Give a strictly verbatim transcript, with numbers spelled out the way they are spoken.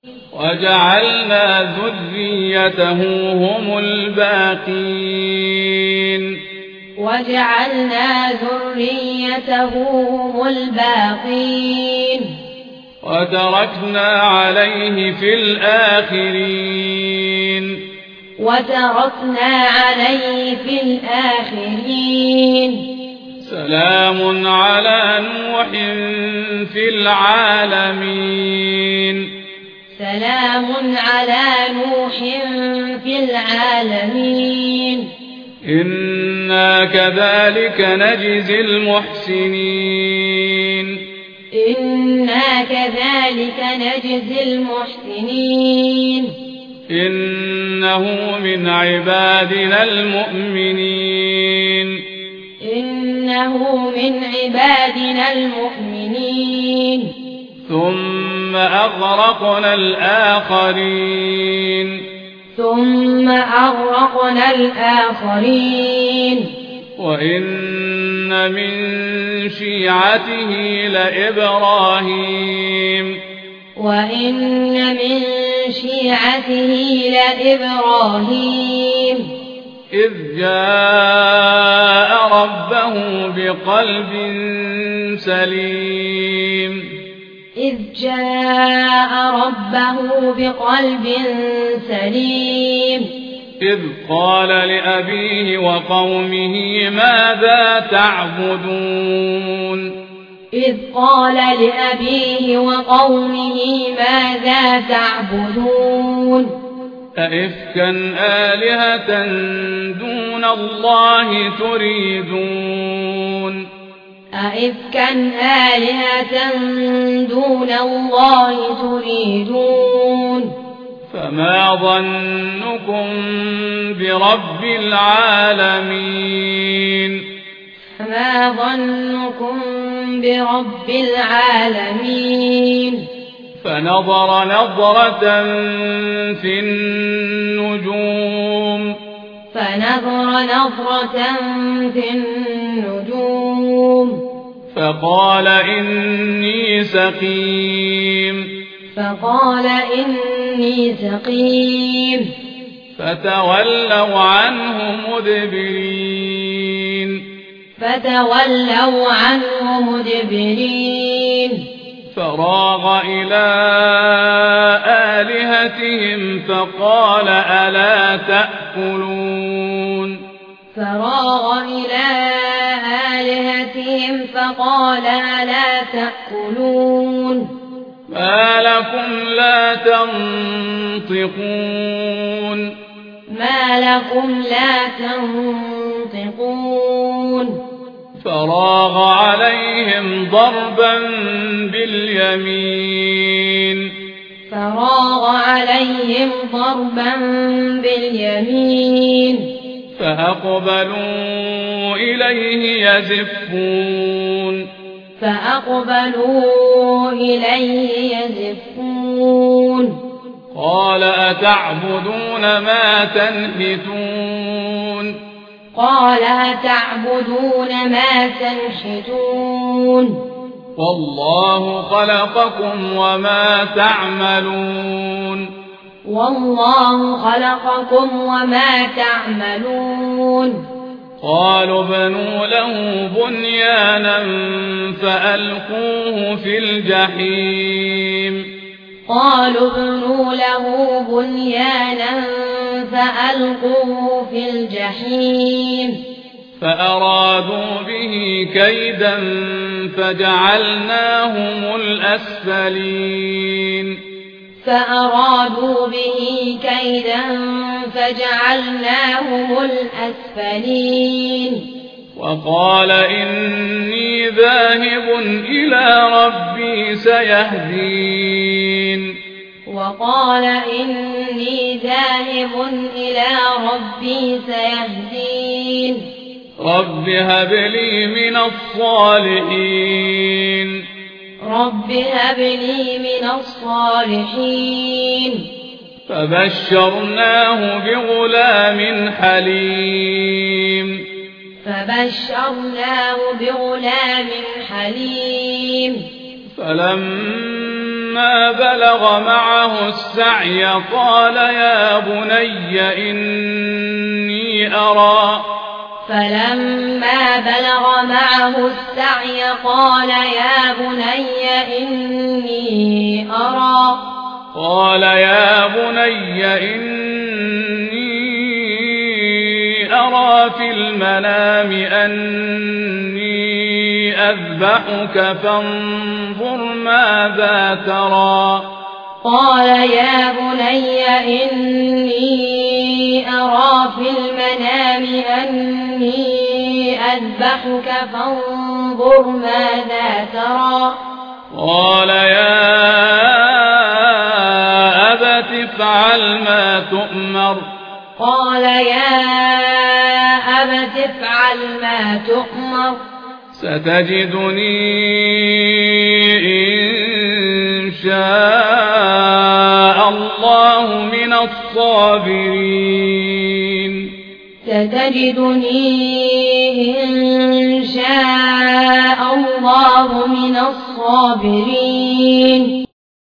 وجعلنا ذريته هم الباقين وجعلنا ذريته هم الباقين وتركنا عليه في الآخرين وتركنا عليه في الآخرين سلام على نوح في العالمين سلام على نوح في العالمين إنا كذلك نجزي المحسنين إنا كذلك نجزي المحسنين إنه من عبادنا المؤمنين إنه من عبادنا المؤمنين ثم أغرقنا الآخرين ثم أغرقنا الآخرين وإن من شيعته لإبراهيم وإن من شيعته لإبراهيم إذ جاء ربه بقلب سليم إذ جاء ربه بقلب سليم إذ قال لأبيه وقومه ماذا تعبدون إذ قال لأبيه وقومه ماذا تعبدون أئفكا آلهة دون الله تريدون أئفكا آلهة دون الله تريدون فما ظنكم برب العالمين فما ظنكم برب العالمين فنظر نظرة في النجوم فنظر نظرة في النجوم فقال إني سقيم فقال إني سقيم فتولوا عنه مدبرين فتولوا عنه مدبرين فراغ إلى آلهتهم فقال ألا تأكلون فراغ إلى آلهتهم فقال ألا تأكلون ما لكم لا تنطقون ما لكم لا تنطقون فراغ عليهم ضربا باليمين فراغ عليهم ضربا باليمين فأقبلوا إليه يزفون فأقبلوا إليه يزفون قال أتعبدون ما تنحتون قال أتعبدون ما تنحتون والله خلقكم وما تعملون والله خلقكم وما تعملون قالوا بنوا له بنيانا فألقوه في الجحيم قالوا ابنوا له بنيانا فألقوه في الجحيم فأرادوا به كيدا فجعلناهم الأسفلين فأرادوا به كيدا فجعلناهم الأسفلين وقال إني ذاهب إلى ربي سيهدين وقال إني ذاهب إلى ربي سيهدين رب هب لي من الصالحين رب هب لي من الصالحين فبشرناه بغلام حليم فبشرناه بغلام حليم فلما فلما بلغ معه السعي قال يا بني إني أرى فلما بلغ معه السعي قال يا بني إني أرى قال يا بني إني أرى في المنام أني أذبحك فانظر ماذا ترى قال يا بني إني أرى في المنام أني أذبحك فانظر ماذا ترى قال يا أبت افعل ما تؤمر قال يا أبت افعل ما تؤمر ستجدني إن شاء الله من الصابرين ستجدني إن شاء الله من الصابرين.